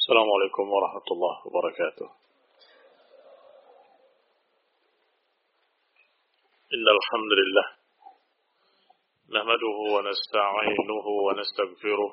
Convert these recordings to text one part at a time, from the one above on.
السلام عليكم ورحمة الله وبركاته. إن الحمد لله نحمده ونستعينه ونستغفره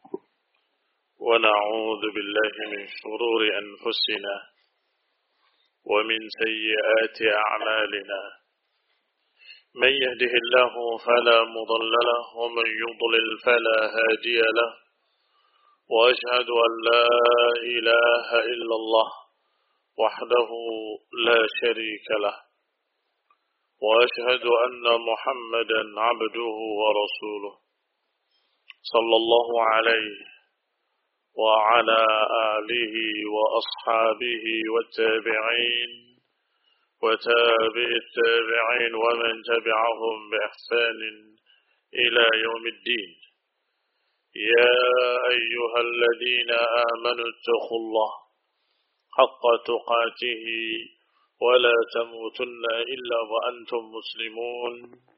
ونعوذ بالله من شرور أنفسنا ومن سيئات أعمالنا. من يهده الله فلا مضل له ومن يضلل فلا هادي له. وأشهد أن لا إله إلا الله وحده لا شريك له. وأشهد أن محمدا عبده ورسوله صلى الله عليه وعلى آله وأصحابه والتابعين وتابع التابعين ومن تبعهم بإحسان إلى يوم الدين. يا أيها الذين آمنوا اتقوا الله حق تقاته ولا تموتن إلا وأنتم مسلمون.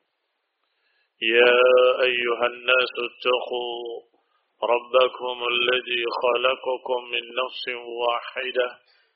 يا أيها الناس اتقوا ربكم الذي خلقكم من نفس واحدة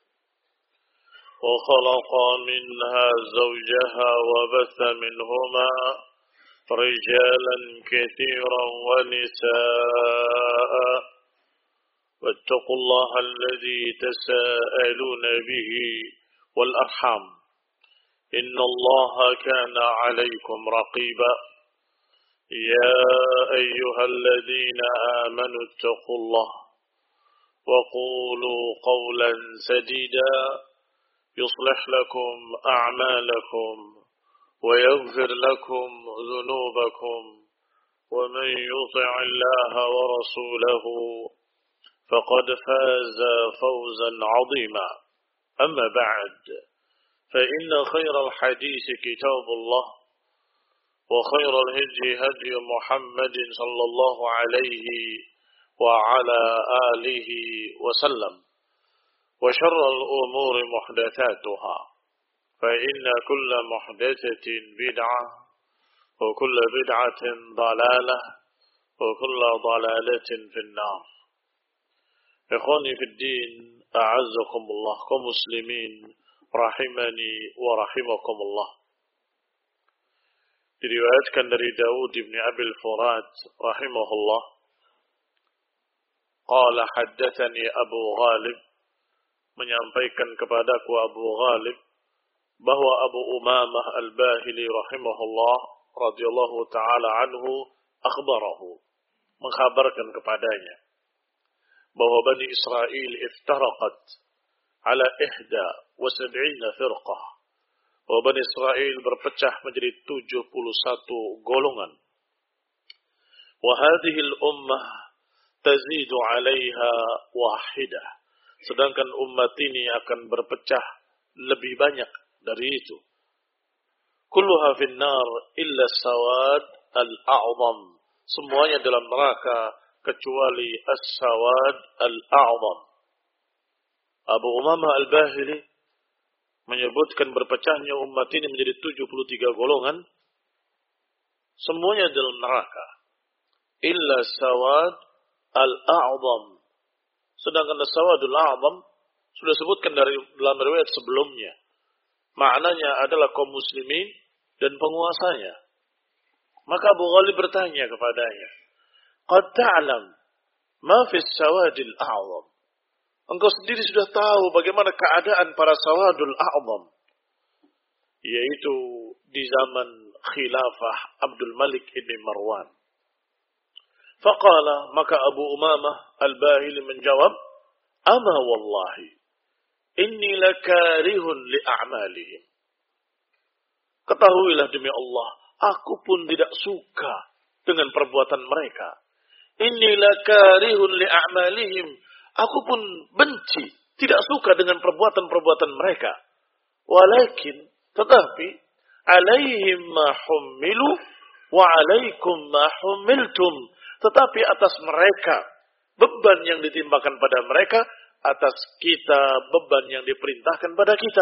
وخلق منها زوجها وبث منهما رجالا كثيرا ونساء. واتقوا الله الذي تساءلون به والأرحام إن الله كان عليكم رقيبا. يا أيها الذين آمنوا اتقوا الله وقولوا قولا سديدا يصلح لكم أعمالكم ويغفر لكم ذنوبكم. ومن يطع الله ورسوله فقد فاز فوزا عظيما. أما بعد فإن خير الحديث كتاب الله وخير الهدي هدي محمد صلى الله عليه وعلى آله وسلم. وشر الأمور محدثاتها فإن كل محدثة بدعة وكل بدعة ضلالة وكل ضلالة في النار. إخواني في الدين أعزكم الله كمسلمين rahimani wa rahimakumullah. Diriwayatkan dari Daud bin Abil Furat rahimahullah, qala haddatsani Abu Ghalib, menyampaikan kepadaku Abu Ghalib bahwa Abu Umamah Al-Bahili rahimahullah radhiyallahu taala anhu akhbarahu, mengkhabarkan kepadanya bahwa Bani Israel iftaraqat ala 71 firqah, bahwa Bani Israel berpecah menjadi 71 golongan. Wa hadhihi al-ummah tazidu 'alaiha wahidah, sedangkan umat ini akan berpecah lebih banyak dari itu. Kulluha fin nar illa sawad al-a'zam, semuanya dalam neraka kecuali as-sawad al-a'zam. Abu Umamah Al-Bahili menyebutkan berpecahnya umat ini menjadi 73 golongan, semuanya dalam neraka illa sawad al-a'zam, sedangkan as-sawadul a'zam sudah sebutkan dalam riwayat sebelumnya, maknanya adalah kaum muslimin dan penguasanya. Maka Abu Ghalib bertanya kepadanya, qad ta'lam ma fi as-sawadil a'zam, engkau sendiri sudah tahu bagaimana keadaan para sawadul a'zam, yaitu di zaman khilafah Abdul Malik ibn Marwan. Faqala, maka Abu Umamah Al-Bahili menjawab, ama wallahi inni lakarihun li'a'malihim, ketahuilah demi Allah, aku pun tidak suka dengan perbuatan mereka. Inni lakarihun li'a'malihim, aku pun benci, tidak suka dengan perbuatan-perbuatan mereka. Walakin, tetapi, alaihim ma hummilu wa alaikum ma hummiltum, tetapi atas mereka beban yang ditimpakan pada mereka, atas kita beban yang diperintahkan pada kita.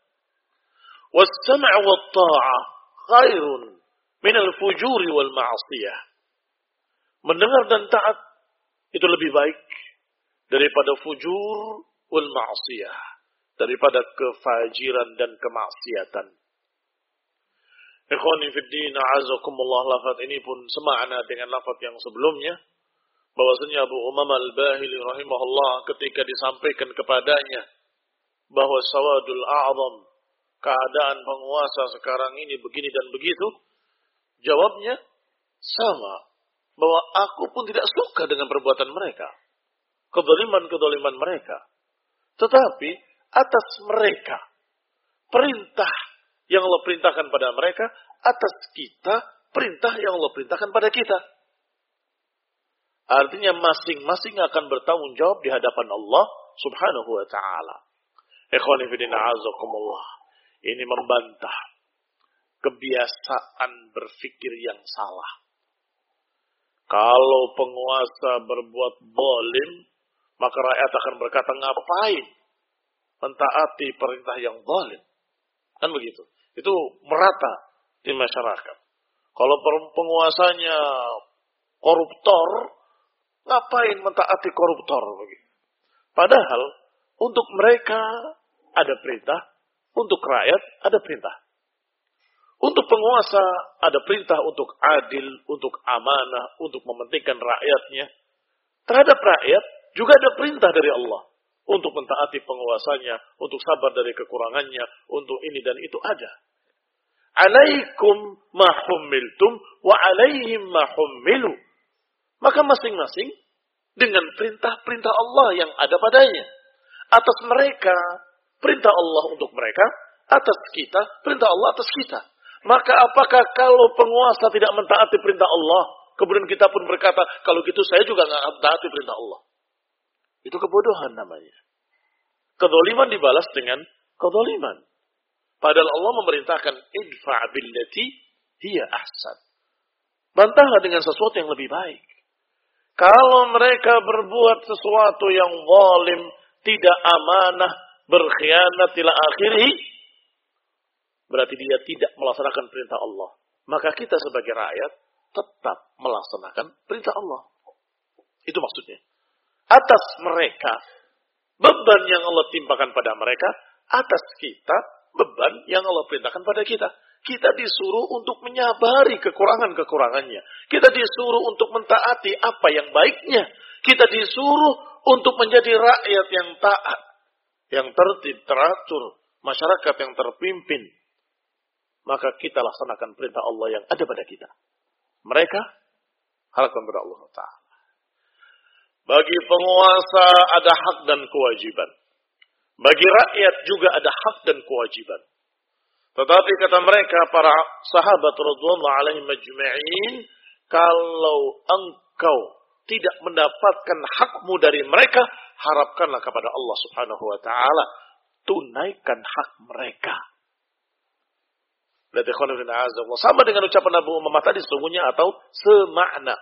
Was-sam' wa ta'ah khairun minal fujuri wal ma'asiyah. Mendengar dan taat itu lebih baik daripada fujur wal ma'siyah, daripada kefajiran dan kemaksiatan. Ikhwani fid din, a'azakumullah, lafaz ini pun semakna dengan lafaz yang sebelumnya, bahwasanya Abu Umamah Al-Bahili rahimahullah ketika disampaikan kepadanya bahwa sawadul a'zam, keadaan penguasa sekarang ini begini dan begitu, jawabnya sama, bahwa aku pun tidak suka dengan perbuatan mereka, kezaliman mereka. Tetapi atas mereka, perintah yang Allah perintahkan pada mereka, atas kita, perintah yang Allah perintahkan pada kita. Artinya masing-masing akan bertanggung jawab di hadapan Allah subhanahu wa ta'ala. Ikhwani fi din, a'azakumullah. Ini membantah kebiasaan berfikir yang salah. Kalau penguasa berbuat zalim, maka rakyat akan berkata, ngapain mentaati perintah yang zalim? Kan begitu. Itu merata di masyarakat. Kalau penguasanya koruptor, ngapain mentaati koruptor? Begitu. Padahal untuk mereka ada perintah, untuk rakyat ada perintah. Untuk penguasa ada perintah untuk adil, untuk amanah, untuk mementingkan rakyatnya. Terhadap rakyat juga ada perintah dari Allah untuk mentaati penguasanya, untuk sabar dari kekurangannya, untuk ini dan itu ada. Alaikum ma hummiltum wa alaihim ma hummilu. Maka masing-masing dengan perintah-perintah Allah yang ada padanya. Atas mereka, perintah Allah untuk mereka. Atas kita, perintah Allah atas kita. Maka apakah kalau penguasa tidak mentaati perintah Allah, kemudian kita pun berkata, kalau gitu saya juga nggak mentaati perintah Allah. Itu kebodohan namanya. Kedzaliman dibalas dengan kedzaliman. Padahal Allah memerintahkan, idfa' billati hiya ahsan. Bantahlah dengan sesuatu yang lebih baik. Kalau mereka berbuat sesuatu yang zalim, tidak amanah, berkhianat ila akhirih, berarti dia tidak melaksanakan perintah Allah. Maka kita sebagai rakyat tetap melaksanakan perintah Allah. Itu maksudnya. Atas mereka, beban yang Allah timpakan pada mereka, atas kita, beban yang Allah perintahkan pada kita. Kita disuruh untuk menyabari kekurangan-kekurangannya. Kita disuruh untuk mentaati apa yang baiknya. Kita disuruh untuk menjadi rakyat yang taat, yang tertib, teratur, masyarakat yang terpimpin. Maka kita laksanakan perintah Allah yang ada pada kita. Mereka harapkan kepada Allah Ta'ala. Bagi penguasa ada hak dan kewajiban. Bagi rakyat juga ada hak dan kewajiban. Tetapi kata mereka, para sahabat radhiyallahu alaihim majma'in, kalau engkau tidak mendapatkan hakmu dari mereka, harapkanlah kepada Allah Subhanahu wa taala, tunaikan hak mereka. Berarti sama dengan ucapan Abu Umamah tadi sesungguhnya atau semakna.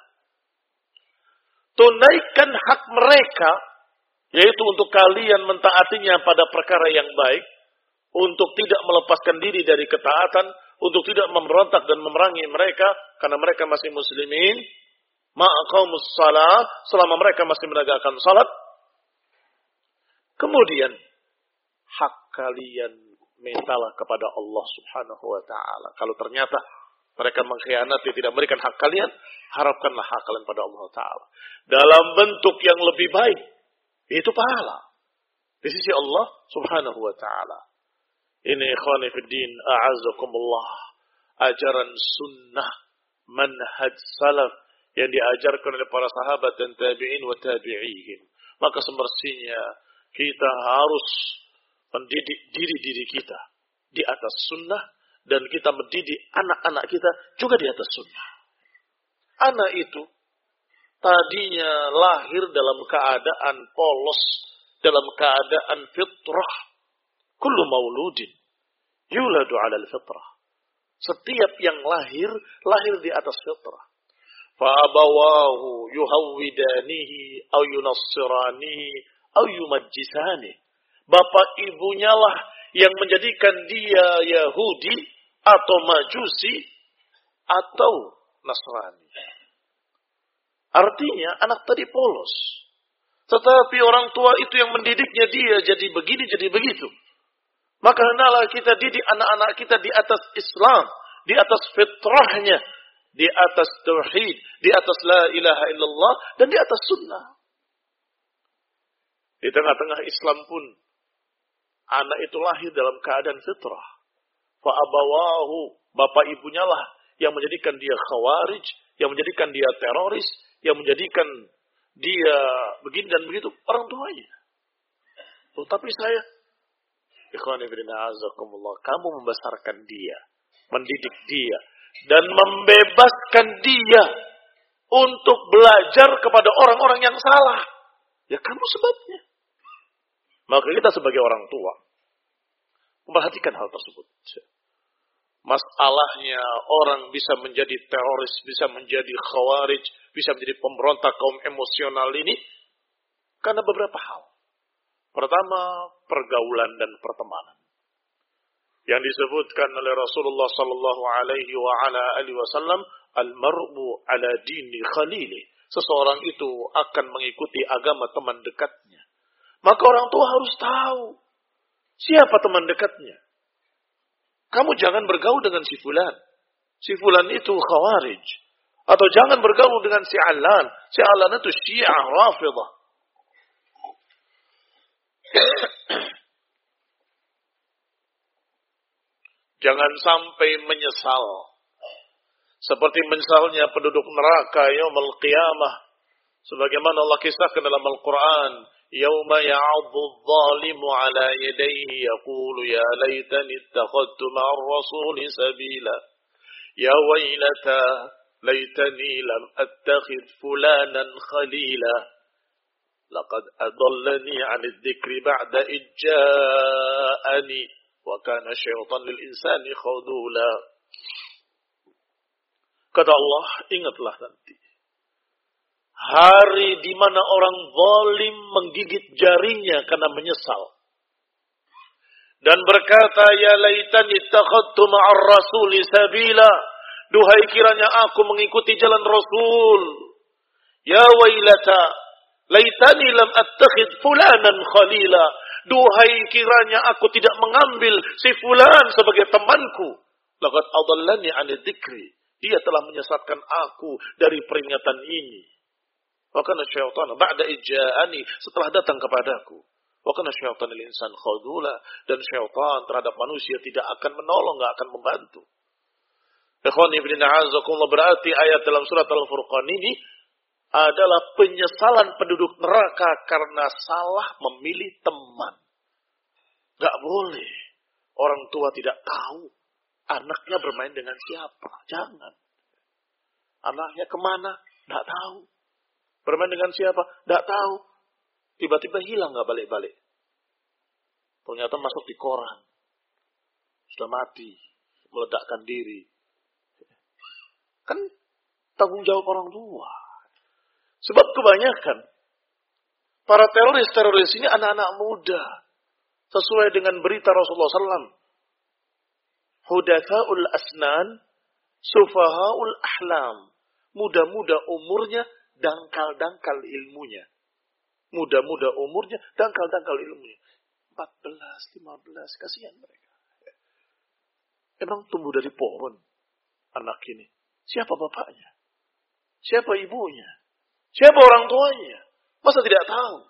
Tunaikan hak mereka, yaitu untuk kalian mentaatinya pada perkara yang baik, untuk tidak melepaskan diri dari ketaatan, untuk tidak memberontak dan memerangi mereka, karena mereka masih muslimin, ma'aqamus salah, selama mereka masih menegakkan salat. Kemudian, hak kalian mintalah kepada Allah Subhanahu wa ta'ala. Kalau ternyata mereka mengkhianati, tidak memberikan hak kalian, harapkanlah hak kalian pada Allah Ta'ala. Dalam bentuk yang lebih baik, itu pahala di sisi Allah Subhanahu wa ta'ala. Ini ikhwani fiddin, a'azakumullah, ajaran sunnah, manhaj salaf yang diajarkan oleh para sahabat dan tabi'in wa tabi'ihim. Maka semestinya kita harus mendidik diri kita di atas sunnah, dan kita mendidik anak-anak kita juga di atas sunnah. Anak itu tadinya lahir dalam keadaan polos, dalam keadaan fitrah. Kullu mauludin yuladu 'alal fitrah. Setiap yang lahir di atas fitrah. Fa abawahu yuhawwidanihi aw yunassiranihi aw yumajjisanihi. Bapak ibunya lah yang menjadikan dia Yahudi atau Majusi atau Nasrani. Artinya anak tadi polos. Tetapi orang tua itu yang mendidiknya dia jadi begini, jadi begitu. Maka hendaklah kita didik anak-anak kita di atas Islam, di atas fitrahnya, di atas tauhid, di atas la ilaha illallah, dan di atas sunnah. Di tengah-tengah Islam pun, anak itu lahir dalam keadaan fitrah. Fa'abawahu, bapak ibunya lah yang menjadikan dia khawarij, yang menjadikan dia teroris, yang menjadikan dia begini dan begitu, orang tuanya. Tapi saya, ikhwani fillah azakumullah, kamu membesarkan dia, mendidik dia, dan membebaskan dia untuk belajar kepada orang-orang yang salah. Ya kamu sebabnya. Maka kita sebagai orang tua memperhatikan hal tersebut. Masalahnya orang bisa menjadi teroris, bisa menjadi khawarij, bisa menjadi pemberontak kaum emosional ini karena beberapa hal. Pertama, pergaulan dan pertemanan. Yang disebutkan oleh Rasulullah sallallahu alaihi wa ala alihi wasallam, al-mar'u ala dini khalili. Seseorang itu akan mengikuti agama teman dekatnya. Maka orang tua harus tahu siapa teman dekatnya. Kamu jangan bergaul dengan si fulan. Si fulan itu khawarij. Atau jangan bergaul dengan si Alan. Si Alan itu Syiah Rafidah. Jangan sampai menyesal. Seperti menyesalnya penduduk neraka yaumul qiyamah. Sebagaimana Allah kisahkan dalam Al-Quran. Yawma ya'adhu adh-dhalimu ala yadayhi yaqulu ya laytani ittakhadtu ma'ar rasuli sabila. Ya waylata laytani lam attakhidh fulanan khalila. Laqad adallani 'anil dhikri ba'da idh ja'ani wa kana syaitan lil insani khadula. Kata Allah, ingatlah nanti hari di mana orang zalim menggigit jarinya karena menyesal. Dan berkata, ya laitani ittakhadtu ma'ar rasuli sabila. Duhai kiranya aku mengikuti jalan Rasul. Ya wailata, laitani lam attakhid fulanan khalila. Duhai kiranya aku tidak mengambil si fulan sebagai temanku. Laqad adallani 'anil dzikri. Dia telah menyesatkan aku dari peringatan ini. Wa kana syaitan ba'da ija'ani, setelah datang kepadaku. Wa kana syaitan lil insan khadula, dan syaitan terhadap manusia tidak akan menolong, enggak akan membantu. Ikhwani fillah azakumullah, berarti ayat dalam surat Al-Furqan ini adalah penyesalan penduduk neraka karena salah memilih teman. Enggak boleh orang tua tidak tahu anaknya bermain dengan siapa. Jangan. Anaknya kemana? Enggak tahu. Bermain dengan siapa? Tidak tahu. Tiba-tiba hilang, nggak balik-balik. Ternyata masuk di koran. Sudah mati. Meledakkan diri. Kan tanggung jawab orang tua. Sebab kebanyakan para teroris ini anak-anak muda. Sesuai dengan berita Rasulullah SAW. Hudathaul asnan, sufahaul ahlam. Muda-muda umurnya, dangkal-dangkal ilmunya. Muda-muda umurnya, dangkal-dangkal ilmunya. 14, 15, kasihan mereka. Emang tumbuh dari pohon anak ini. Siapa bapaknya? Siapa ibunya? Siapa orang tuanya? Masa tidak tahu?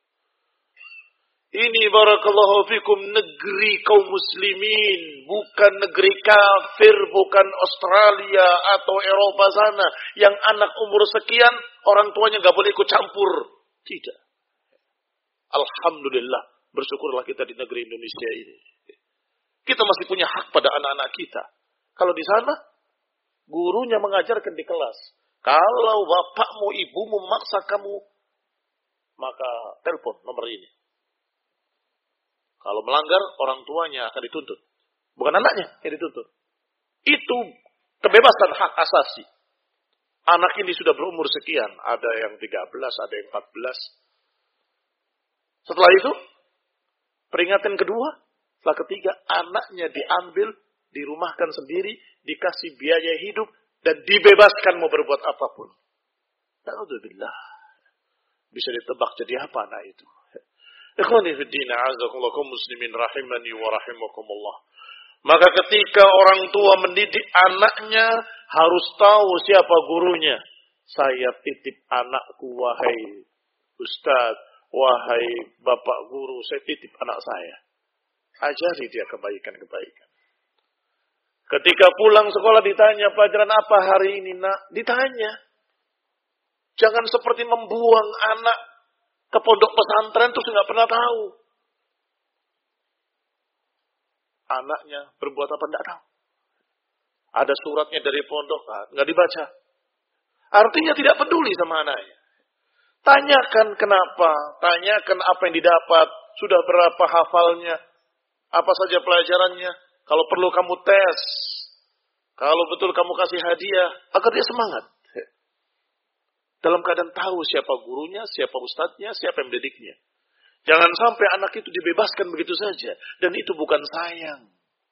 Ini barakallahu fikum negeri kaum muslimin. Bukan negeri kafir, bukan Australia atau Eropa sana. Yang anak umur sekian, orang tuanya gak boleh ikut campur. Tidak. Alhamdulillah, bersyukurlah kita di negeri Indonesia ini. Kita masih punya hak pada anak-anak kita. Kalau di sana, gurunya mengajarkan di kelas. Kalau bapakmu, ibumu memaksa kamu, maka telepon nomor ini. Kalau melanggar, orang tuanya akan dituntut. Bukan anaknya yang dituntut. Itu kebebasan hak asasi. Anak ini sudah berumur sekian. Ada yang 13, ada yang 14. Setelah itu, peringatan kedua. Setelah ketiga, anaknya diambil, dirumahkan sendiri, dikasih biaya hidup, dan dibebaskan mau berbuat apapun. Alhamdulillah. Bisa ditebak jadi apa anak itu. Ikhwani fi din, a'azakumullah kaum muslimin rahimani wa rahimakumullah. Maka ketika orang tua mendidik anaknya harus tahu siapa gurunya. Saya titip anakku, wahai ustaz, wahai bapak guru, saya titip anak saya. Ajari dia kebaikan-kebaikan. Ketika pulang sekolah ditanya, pelajaran apa hari ini nak? Ditanya. Jangan seperti membuang anak ke pondok pesantren terus nggak pernah tahu. Anaknya berbuat apa enggak tahu. Ada suratnya dari pondok, nggak dibaca. Artinya tidak peduli sama anaknya. Tanyakan kenapa, tanyakan apa yang didapat, sudah berapa hafalnya, apa saja pelajarannya. Kalau perlu kamu tes, kalau betul kamu kasih hadiah, agar dia semangat. Dalam keadaan tahu siapa gurunya, siapa ustadznya, siapa yang mendidiknya. Jangan sampai anak itu dibebaskan begitu saja. Dan itu bukan sayang.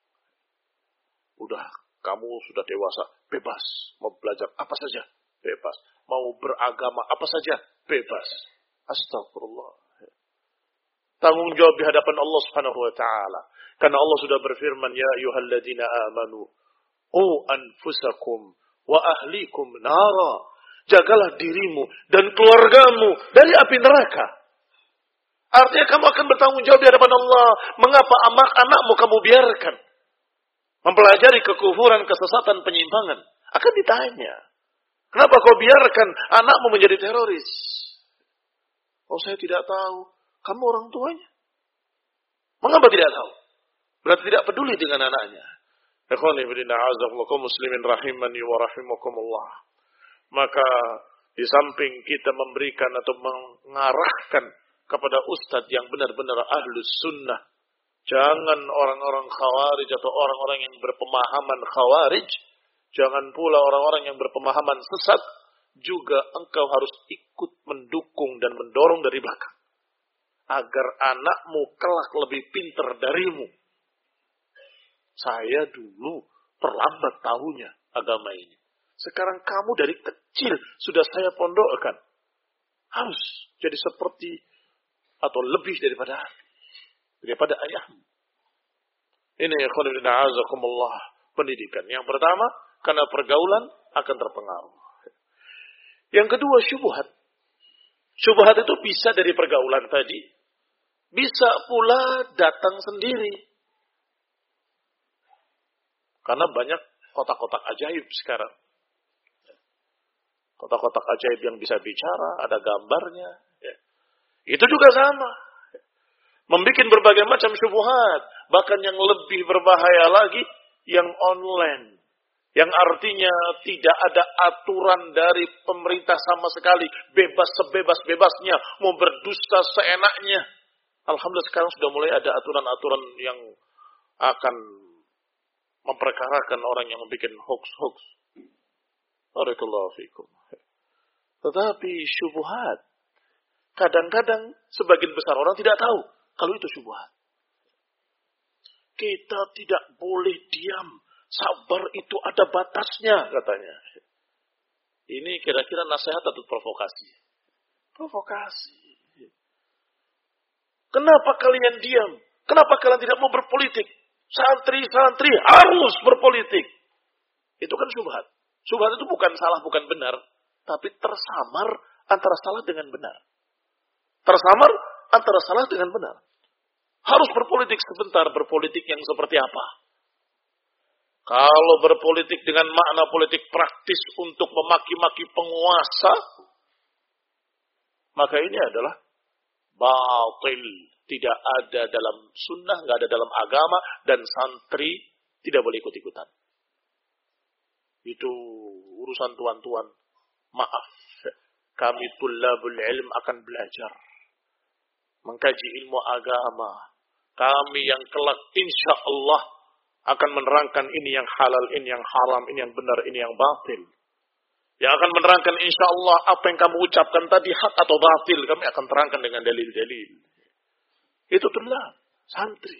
Udah, kamu sudah dewasa, bebas. Mau belajar apa saja, bebas. Mau beragama apa saja, bebas. Astagfirullah. Tanggung jawab di hadapan Allah Subhanahu wa taala. Karena Allah sudah berfirman, ya ayyuhalladzina amanu qu anfusakum wa ahlikum nara. Jagalah dirimu dan keluargamu dari api neraka. Artinya kamu akan bertanggung jawab di hadapan Allah. Mengapa anak-anakmu kamu biarkan mempelajari kekufuran, kesesatan, penyimpangan? Akan ditanya. Kenapa kau biarkan anakmu menjadi teroris? Oh, saya tidak tahu. Kamu orang tuanya. Mengapa tidak tahu? Berarti tidak peduli dengan anaknya. Ikhwani fillah, a'azakumullah muslimin rahimani wa rahimakumullah. Maka di samping kita memberikan atau mengarahkan kepada ustadz yang benar-benar ahlus sunnah. Jangan orang-orang khawarij atau orang-orang yang berpemahaman khawarij. Jangan pula orang-orang yang berpemahaman sesat. Juga engkau harus ikut mendukung dan mendorong dari belakang. Agar anakmu kelak lebih pintar darimu. Saya dulu terlambat tahunya agama ini. Sekarang kamu dari kecil sudah saya pondokkan. Harus jadi seperti atau lebih daripada ayahmu. Ini khairuddin a'azakumullah pendidikan. Yang pertama, karena pergaulan akan terpengaruh. Yang kedua, syubhat. Syubhat itu bisa dari pergaulan tadi. Bisa pula datang sendiri. Karena banyak kotak-kotak ajaib sekarang. Kotak-kotak ajaib yang bisa bicara, ada gambarnya. Ya. Itu juga sama. Membikin berbagai macam syubhat. Bahkan yang lebih berbahaya lagi, yang online. Yang artinya tidak ada aturan dari pemerintah sama sekali. Bebas sebebas-bebasnya. Mau berdusta seenaknya. Alhamdulillah sekarang sudah mulai ada aturan-aturan yang akan memperkarakan orang yang membuat hoax-hoax. Barakallahu fikum. Tetapi syubhat. Kadang-kadang sebagian besar orang tidak tahu kalau itu syubhat. Kita tidak boleh diam. Sabar itu ada batasnya, katanya. Ini kira-kira nasihat atau provokasi? Provokasi. Kenapa kalian diam? Kenapa kalian tidak mau berpolitik? Santri-santri harus berpolitik. Itu kan syubhat. Syubhat itu bukan salah, bukan benar. Tapi tersamar antara salah dengan benar. Tersamar antara salah dengan benar. Harus berpolitik sebentar. Berpolitik yang seperti apa? Kalau berpolitik dengan makna politik praktis untuk memaki-maki penguasa, maka ini adalah batil. Tidak ada dalam sunnah, nggak ada dalam agama, dan santri tidak boleh ikut-ikutan. Itu urusan tuan-tuan. Maaf, kami tullabul ilm akan belajar. Mengkaji ilmu agama. Kami yang kelak insya Allah akan menerangkan ini yang halal, ini yang haram, ini yang benar, ini yang batil. Yang akan menerangkan insya Allah apa yang kamu ucapkan tadi hak atau batil. Kami akan terangkan dengan dalil-dalil. Itu telah santri.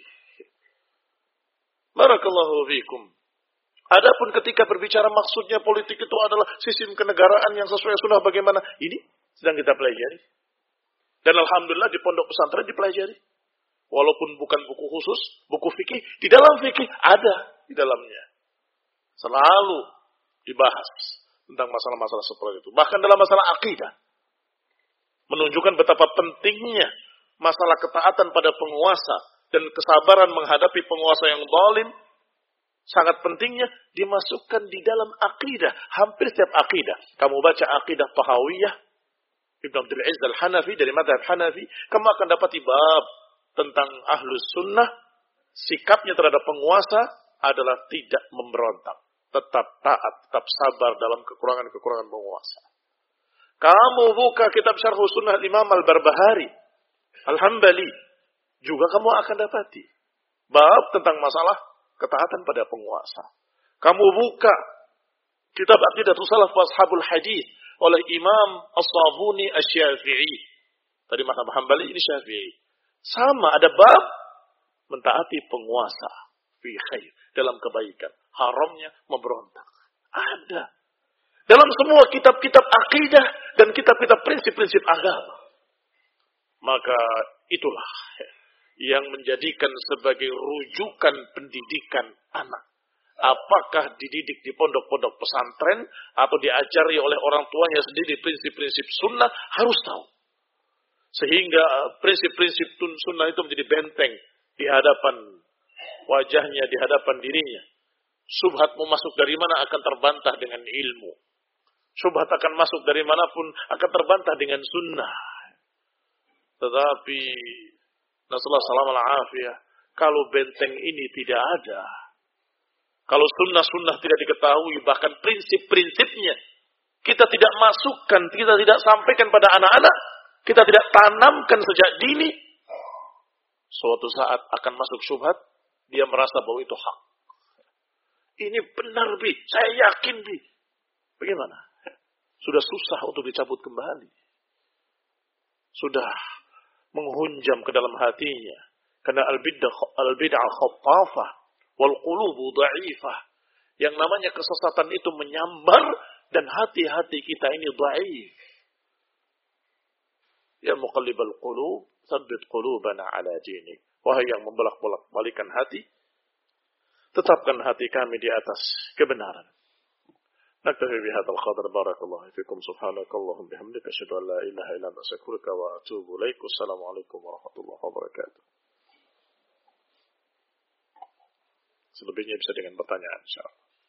Barakallahu fikum. Adapun ketika berbicara maksudnya politik itu adalah sistem kenegaraan yang sesuai sunnah bagaimana. Ini sedang kita pelajari. Dan alhamdulillah di pondok pesantren dipelajari. Walaupun bukan buku khusus, buku fikih, di dalam fikih ada di dalamnya. Selalu dibahas tentang masalah-masalah seperti itu. Bahkan dalam masalah akidah. Menunjukkan betapa pentingnya masalah ketaatan pada penguasa dan kesabaran menghadapi penguasa yang zalim. Sangat pentingnya dimasukkan di dalam akidah. Hampir setiap akidah. Kamu baca akidah Tahawiyah, Ibn Abdul Aziz Al-Hanafi dari mazhab Hanafi, kamu akan dapati bab tentang ahlus sunnah, sikapnya terhadap penguasa adalah tidak memberontak. Tetap taat, tetap sabar dalam kekurangan-kekurangan penguasa. Kamu buka kitab Syarh Sunnah Imam Al-Barbahari, Al-Hambali, juga kamu akan dapati bab tentang masalah ketaatan pada penguasa. Kamu buka kitab Aqidatus Salaf wa Ashabul Hadis oleh Imam As-Sabuni Asy-Syafi'i. Tadi mazhab Hambali, ini Syafi'i. Sama ada bab mentaati penguasa fi khair, dalam kebaikan. Haramnya memberontak. Ada. Dalam semua kitab-kitab akidah dan kitab-kitab prinsip-prinsip agama. Maka itulah yang menjadikan sebagai rujukan pendidikan anak. Apakah dididik di pondok-pondok pesantren atau diajari oleh orang tuanya sendiri prinsip-prinsip sunnah, harus tahu. Sehingga prinsip-prinsip sunnah itu menjadi benteng di hadapan wajahnya, di hadapan dirinya. Subhat mau masuk dari mana akan terbantah dengan ilmu. Subhat akan masuk dari manapun akan terbantah dengan sunnah. Tetapi nasallahu salam al-afiyah, kalau benteng ini tidak ada, kalau sunnah-sunnah tidak diketahui, bahkan prinsip-prinsipnya kita tidak masukkan, kita tidak sampaikan pada anak-anak, kita tidak tanamkan sejak dini, suatu saat akan masuk syubhat, dia merasa bahwa itu hak. Ini benar, Bi. Saya yakin, Bi. Bagaimana? Sudah susah untuk dicabut kembali. Sudah menghunjam ke dalam hatinya. Karena al-bid'ah khattafah wal qulubu dha'ifah. Yang namanya kesesatan itu menyambar dan hati-hati kita ini dhaif. Ya muqallibal qulub, tsabbit qulubana ala dinik. Wahai yang membolak-balikan hati, tetapkan hati kami di atas kebenaran. Naktafi bihadzal qadar, barakallahu fikum, subhanakallahumma bihamdika, asyhadu an la ilaha illa anta, astaghfiruka wa atubu ilaik. Wassalamualaikum warahmatullahi wabarakatuh. Selebihnya bisa dengan pertanyaan, insyaallah.